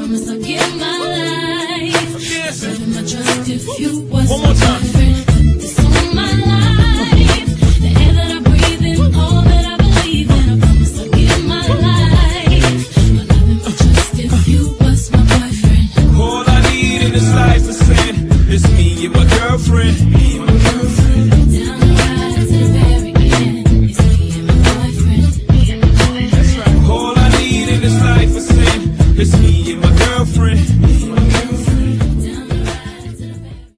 promise I'll give my life. Yes. Put in my trust if you was One more time. my friend.